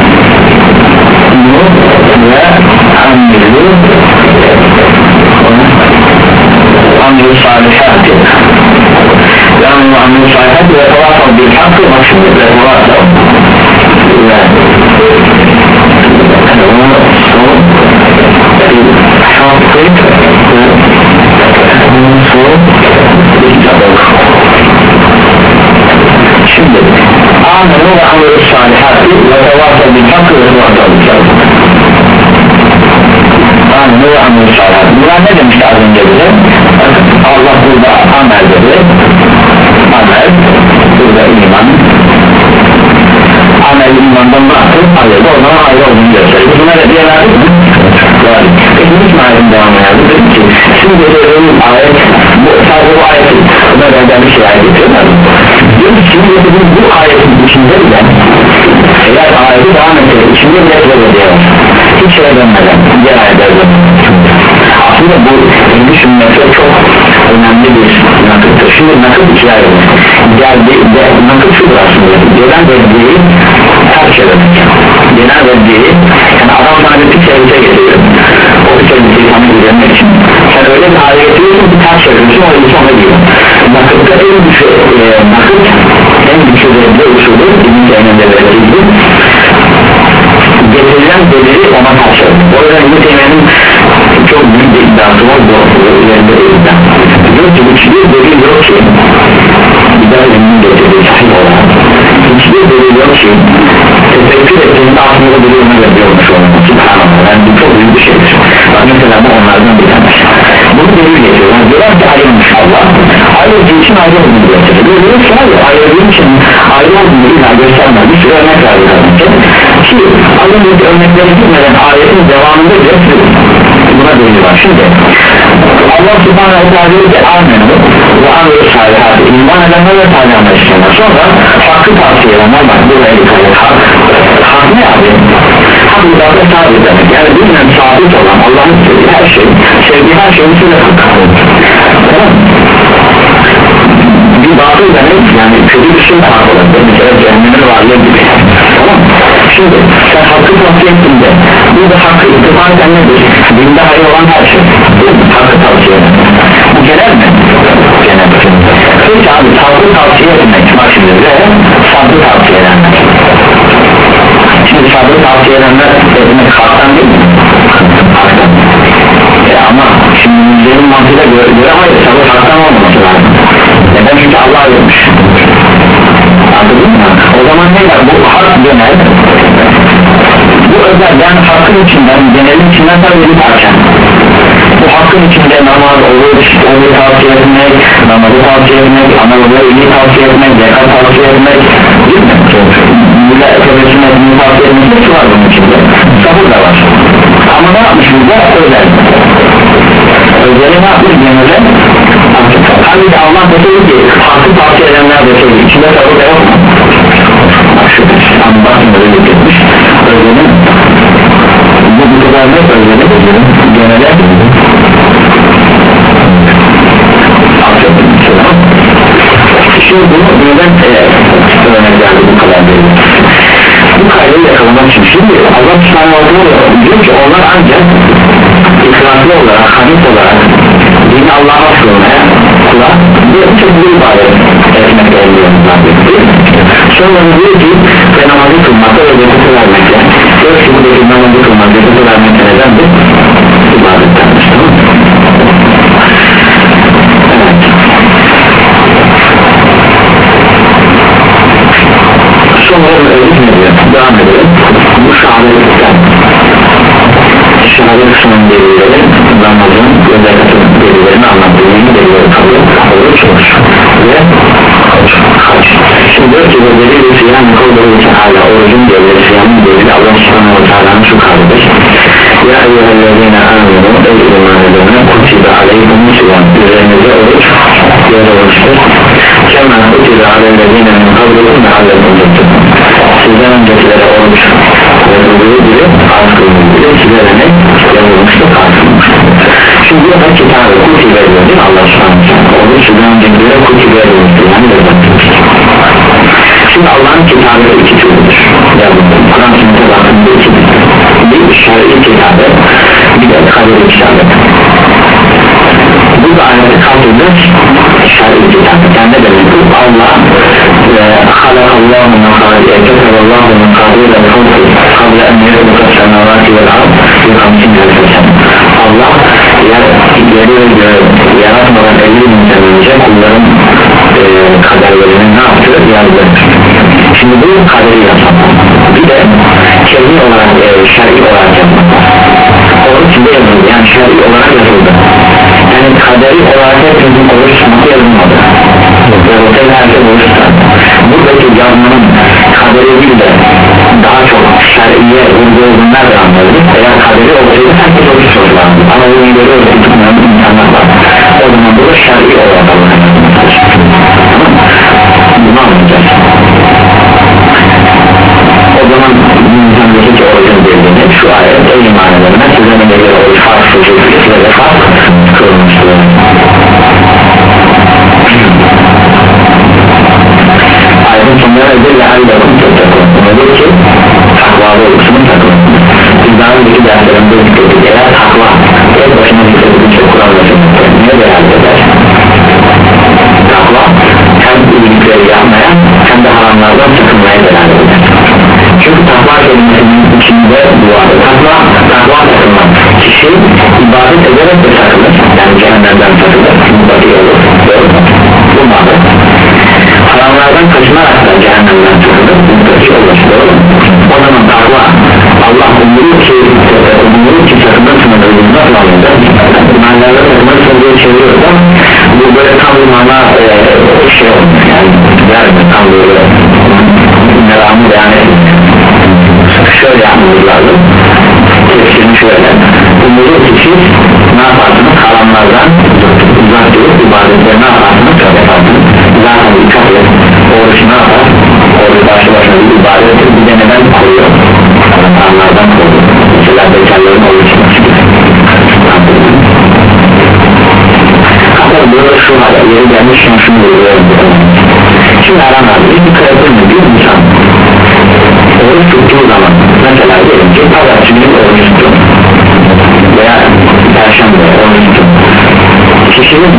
nu ve amilu amilu salihati yani amilu salihati ve tevafal bil hakkı maksimum ve tevafal ve şimdi amenu ve amilu salihati ve tevafal bil hakkı ve tevafal bil hakkı amenu ve amilu salihati bunlar ne demişti az önce bize? Allah burada amel dedi, amel burada iman, amel imandan baktı, ayrıldı ondan ayrı olduğunu gösterir. Buna da diye verdik mi? Verdik. Peki hiç ayetin devamı yazdı dedi ki şimdi dediğimiz ayet bu, sadece bu ayetin buna benzer bir şey ayet getiriyorlar. Diyor ki şimdi dediğimiz bu ayetin içinde bile eğer ayeti devam etseydi içinde bile böyle diyor. Hiç şeye dönmeden diğer ayetlerden aslında bu düşünmesi çok önemli bir nakıttır. Şimdi nakıt ikiye ayrılır. Geldi, nakıt şudur aslında. Gelen reddiyi terk edemek. Gelen reddiyi yani adam sana bir pis elbise getiriyor. O pis elbiseyi sana gidermek için sen öyle bir hale getiriyorsun ki terk ediyorsun o elbise ona giyiyor. Nakıtta en güçlü e, nakıt en güçlü reddi usulü İbn-i Teymiye'de verildiği gibi getirilen delili ona terk ediyor. O yüzden İbn-i Teymiye'nin çok büyük bir iddiası var bu üzerinde de iddia. Diyor ki hiçbir delil yok ki iddia ilminin getirdiği sahih olarak hiçbir delil yok ki tefekkür ettiğinde aslında delilini veriyormuş olmak. Subhanallah yani bu çok büyük bir şeydir. Bak mesela bu onlardan bir tanesi. Bunu delil getiriyor. Yani diyorlar ki ayrılmış Allah ayrıldığı için ayrı olduğunu gösterir. Diyor ki hayır ayrıldığı için ayrı olduğunu illa göstermez. Bir sürü örnek verdi ki az önceki örnekleri gitmeden ayetin devamında bile buna delil var. Şimdi Allah subhanahu wa ta'ala diyor ki amenu ve amilu salihati iman edenler ve salih amel işleyenler. Sonra hakkı tavsiye edenler bak buraya dikkat et. Hak, hak ne abi? Hak uzakta sabit demek. Yani bilmem sabit olan Allah'ın sevdiği her şey, sevdiği her şeyin içinde hak. Tamam. Bir batıl demek yani kötü bir şey hak olabilir. Bir kere cehennemin varlığı gibi. Tamam. Şimdi sen hakkı tavsiye ettiğinde burada hakkı ittifak eden nedir? Dinde hayır olan her şey hakkı tavsiye eden bu genel mi? Genel. Peki abi sabrı tavsiye etmek bak şimdi ve sabrı tavsiye edenler şimdi sabrı tavsiye edenler etmek haktan değil mi? Haktan e ama şimdi müzlerin mantığıyla göre, göre hayır sabır haktan olmaması lazım neden çünkü Allah vermiş anladın mı? O zaman ne var bu hak genel bu özel yani hakkın içinden genelin içinden tabii bir parça bu hakkın içinde namaz olur onu tavsiye etmek namazı tavsiye etmek anadolu'ya iyi tavsiye etmek zekat tavsiye etmek değil mi? Müla tevessüm etmeyi tavsiye etmek hepsi var bunun içinde sabır da var ama ne yapmış burada özel özeli ne yapmış genelde hani de Allah deseydi ki hakkı tavsiye edenler deseydi içinde sabır da yok mu? Bak şu an bakın öyle getirmiş özelin bu bu kadar ne özelin genelde Şimdi bunu neden e, örnek verdi bu kadar değil? Bu kaydeyi yakalamak için şimdi Allah subhanahu wa ta'ala diyor ki onlar ancak ikramlı olarak, hanif olarak dini Allah'a sığınmaya kulak bir şekilde ibadet etmekle oluyorlar. Sonra diyor ki ve namazı kılmakta ve zekatı vermekle dört şekildeki namazı kılmak, zekatı vermekle nedendir? İbadettendir. Evet. Sonra öyle ne diyor? Devam edelim. Bu şahadetten şehadet kısmının delilleri namazın ve zekatın delillerini anlattığı yeni delilleri kalıyor kalıyor çalışır ve hac. Şimdi diyor ki bu delil siyam kavlu teala orucun delili siyamın delili Allah subhanahu wa ta'ala'nın şu kavlidir. Ya eyyühellezine aminu ey iman edene kutibe aleykum siyam üzerinize oruç yazılmıştır. Kemal kutibe aleyhine min kavlikum ve aleykum tutun. Sizden öncekilere oruç yazıldığı gibi arz kılındığı sizlere ne yazılmıştır, arz kılınmıştır. Şimdi bu da kitabı kutibe edilir Allah subhanahu wa ta'ala oruç sizden öncekilere kutibe edilmiştir yani yazılmıştır. Şimdi Allah'ın kitabı iki türlüdür. Kur'an sünnete bakımda ikidir. Bir şer'i kitabı, bir de kaderi kitabı. Bu da ayeti kalktığında şer'i kitabı. Yani ne demek bu? Allah halakallahu mekâdiye ketevallahu mekâdiye ve kavli kavle en yedbuka semavati vel ard bir hamsin elfesen. Allah yeri ve göğü yaratmadan elli binten önce kulların e, kaderlerini ne yaptı? Yazdı. Şimdi bu kaderi yapmak. Bir de kelli olarak, e, şer'i olarak yapmak. Onun içinde yazıldı. Yani şer'i olarak yazıldı. Yani kaderi olarak hepimizin oruç tutması yazılmadı. Ve ortaya herkes oruç tutar. Buradaki yazmanın kaderi değil de daha çok şer'iye vurduğunu nerede anlarız? Eğer kaderi olsaydı herkes oruç tutardı. Ama bu gibi oruç tutmayan insanlar var. O zaman burada şer'i olarak alınır. Bunu anlayacağız. O zaman insandaki ki orucun bildiğini şu ayet ey iman edenler size ne göre oruç fark suçu ve fark kılınmıştır. Ayetin sonuna ödülle hallekum tuttakun. Nedir ki takvalı olursunun takılın. Biz daha önceki derslerimde dikkat eğer takva tek başına dikkat Kur'an ve sünnette ne değerli eder? Takva hem iyilikleri yapmaya hem de haramlardan sakınmaya değerli eder. Çünkü takva kelimesinin içinde bu arada takva, takva sakınmak kişi ibadet ederek de sakınır yani cehennemden sakınır mutlaka olur bu madde haramlardan kaçınarak da cehennemden sakınır mutlaka olur o zaman takva Allah umuru ki umuru ki sakınırsın ödülünü nasıl alınca manlarda sakınırsın diye çeviriyoruz ama bu böyle tam bir mana e, şey olmuyor yani yani tam böyle meramı beyan edilmiyor şöyle yapmamız lazım tefsirini şöyle umuru ki siz ne yaparsınız haramlardan uzak durup ibadetleri ne yaparsınız çok yaparsınız zaten dikkat et oruç ne yapar oruç başlı başına bir ibadettir bir de neden koruyor haramlardan koruyor mesela bekarların oruçması gibi hatta burada şu hale yeri gelmişken şunu görüyorum şimdi haramlar bir kırıklı bir insan oruç tuttuğu zaman mesela diyelim ki pazartesi günü oruç tuttu veya perşembe oruç tuttu kişinin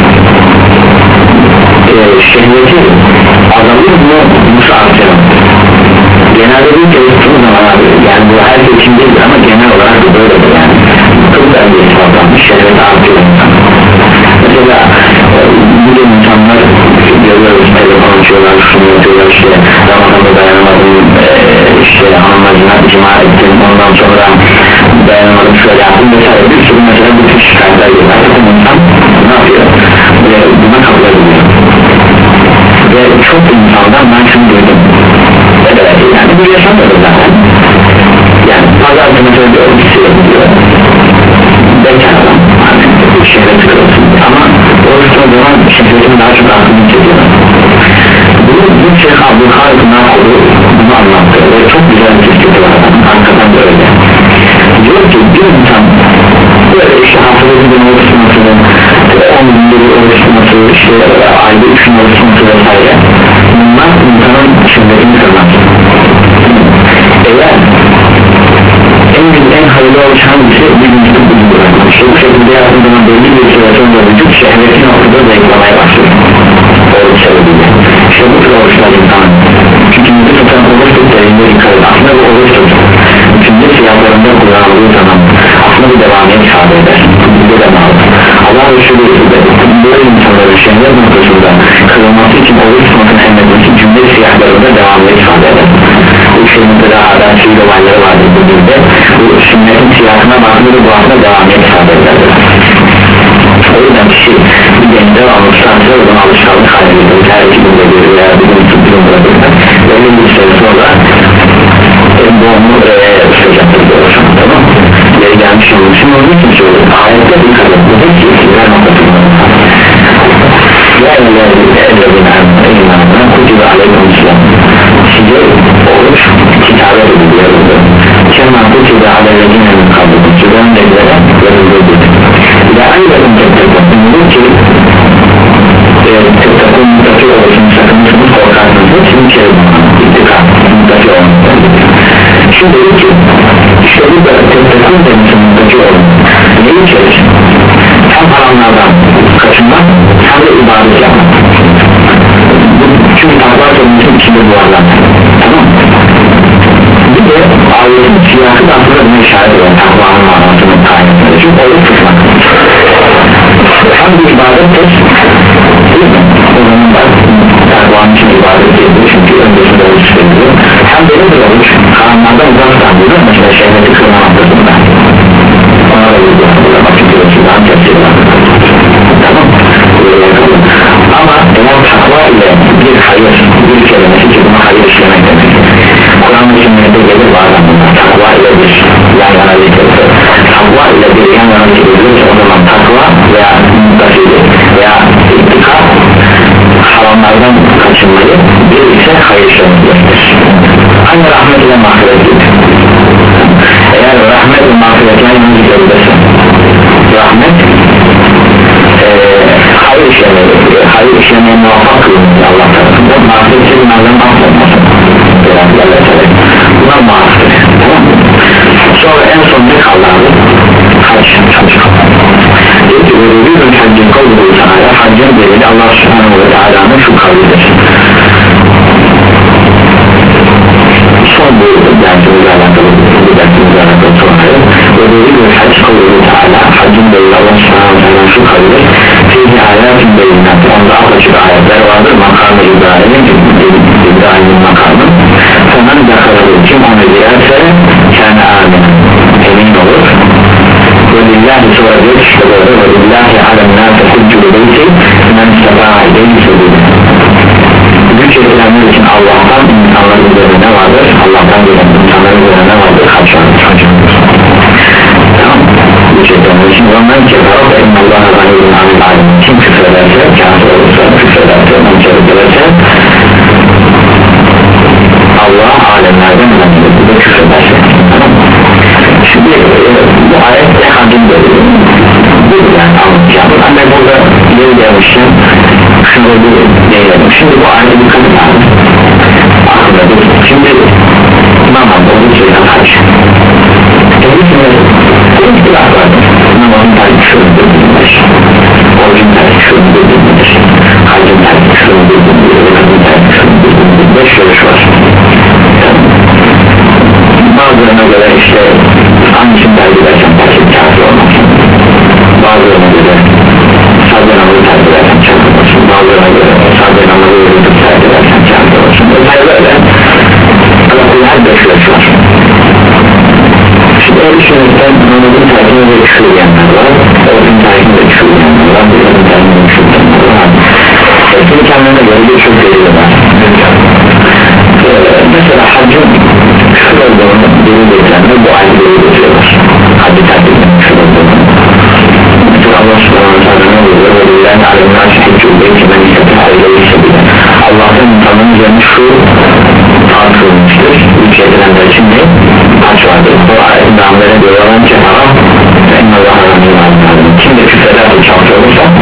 e, şehveti azalıyor mu musu artıyor genelde bir kere tuttuğu zaman abi yani bu herkes için değildir ama genel olarak da böyledir yani kıl dengesi azalmış şehveti artıyor mesela e, bugün insanlar görüyoruz telefon açıyorlar şunu yapıyorlar işte Ramazan'da dayanamadım e, işte hanımlarına cima ettim ondan sonra dayanamadım şöyle yaptım vesaire bir sürü mesela bütün şikayetler geliyor artık insan ne yapıyor ve buna kabul ediliyor ve çok insandan ben şunu duydum evet yani bu yaşanmadı zaten yani pazar günü söylüyor bir şey yapıyor bekar adam hani şehre tıkılsın ama oruçta o zaman şehretin daha çok aklını çekiyor bu, bu Şeyh Abdülkadir Nakulu bunu anlattı ve çok güzel bir tespiti var arkadan da öyle diyor ki bir insan böyle işte haftada bir gün oruç tutması on günde bir oruç tutması işte ayda üç gün oruç tutması vesaire böyle oluşan bir şey bir vücut bırakmak. İşte bu şekilde yaptığım zaman belli bir süre sonra vücut şehveti noktada zayıflamaya başlıyor. Oruç sebebiyle. İşte bu tür oruçlar insanın hükümlü tutan oruç tutlarında yıkarır. Aslında bu oruç tutar. Hükümlü siyahlarında kullanıldığı zaman aslında bir devamiyet ifade eder. Bu da mağdur. Allah Resulü böyle insanların şehvet noktasında kırılması için oruç tutmasını emretmesi cümle siyahlarında devamiyet ifade eder. Bu şeyin kadar adet sivil olayları vardır bu dilde. Bu sünnetin siyahına bakımda bu aslında devamiyet ifade eder. O yüzden kişi bir gençte almışlarsa oradan alışkanlık haline getirir. Her iki günde bir veya bir gün tuttuğunu bırakırsa böyle bir süre sonra bu onu tutacaktır diyorsun, tamam mı? Yeri gelmiş olmuşsun, onun için söylüyorum. Ayette bir kadar bu da ki iktidar noktasında ya ellezine imanına kutibe aleykum islam size oruç kitabe ediliyor kemal kutibe aleykum kabul sizden neylere verildi ve ayrıca tettekun ki tettekun mutlaka olsun sakınmışsınız korkarsınız hepsini kere ittikam mutlaka olsun şimdi dedi ki işte bu da tettekun demişsin mutlaka olun ne içerir? Hem haramlardan kaçınmak hem de ibadet yapmak çünkü takva sorumlusun içinde bu varlar tamam mı? Bir de ayetin siyahı da aslında bir işaret olan takvanın manasını tayin etmeli çünkü oruç tutmak hem bir ibadettir değil mi? O zaman da takvanın için ibadet edilir çünkü öncesinde oruç veriliyor hem de bir oruç haramlardan uzak tutabilir mesela şehveti kırma noktasında ona da bir bakın görüntüden tepkiler tamam ama eğer takva ile bir hayır bir kelimesi ki buna hayır işlemek demek Kur'an-ı Sünnet'e gelir bazen bunlar takva ile bir yan yana getirir takva ile bir yan yana getirir o zaman takva veya mutasili veya ittika haramlardan kaçınmayı bir ise hayır işlemek gösterir aynı rahmet ile mağfiret gelir eğer rahmet ve mağfiretine yanı gidebilirse rahmet ee, hayır işlemeye hayır işlemeye muvaffak kılınır Allah tarafından mağfiretsiz malzeme affetmesin buna muvaffak tamam mı? Sonra en son ne kaldı abi? Hac hac dedi ki bir haccın kavluğu Teala haccın delili Allah subhanahu ve teala'nın şu kavlidir son bu dersimizle alakalı bu dersimizle alakalı sonra ve bir hac kavluğu Teala haccın delili Allah subhanahu ve teala'nın şu kavlidir fihi ayatın beyinat onda apaçık ayetler vardır makamı İbrahim'in İbrahim'in makamı hemen yakaladığı kim onu girerse kendi amin emin olur ve lillahi sonra diyor işte böyle ve lillahi alemnâse hüccü beyti men seba'a ileyhi sebili güç edilenler için Allah'tan insanların üzerine ne vardır? Allah'tan gelen insanların üzerine ne vardır? Hac vardır tamam güç edilenler için ondan kefarat ve innallâhe zahirun amil alim kim küfrederse kâfir olursa küfrederse nankar ederse Allah alemlerden önemlidir bu da küfrederse tamam mı? Şimdi bu ayette haccın böyle bu yani anlatacağım ama burada yeri gelmişim şunu bir değinelim şimdi bu ayette dikkat edin aklına dur şimdi namaz olur şeyden hac eğitimde bu istilah vardır namazın tarihi şunu bildiğindir orucun tarihi şunu bildiğindir haccın tarihi şunu bildiğindir haccın tarihi şunu bildiğindir beş görüş var bazılarına göre işte hangisini tercih edersen tercih kâfir olmasın bazılarına göre sadece namazı tercih edersen kâfir olmasın bazılarına göre sadece namazı yürütüp tercih edersen kâfir olmasın özel böyle her beş görüş var şimdi öyle sünnetten namazın tercihine de küfür diyenler var orucun tercihine de küfür diyenler var namazın tercihine de küfür diyenler var hepsini kendine göre birçok delili var ee, mesela haccın küfür olduğunu delil getirenler bu aynı delil getiriyorlar haccı tercihine küfür olduğunu mesela Allah subhanahu wa ta'ala ne oluyor ve lillahi alemler şehitçü beyti men istediği ayrılayı sebebi Allah'ın insanın üzerine şu fark kılmıştır üç edilenler için ne? Hac vardır bu ayetin devamlarına göre olan cehara ve ennallâhe alemler kim de küfrederse çalmış olursa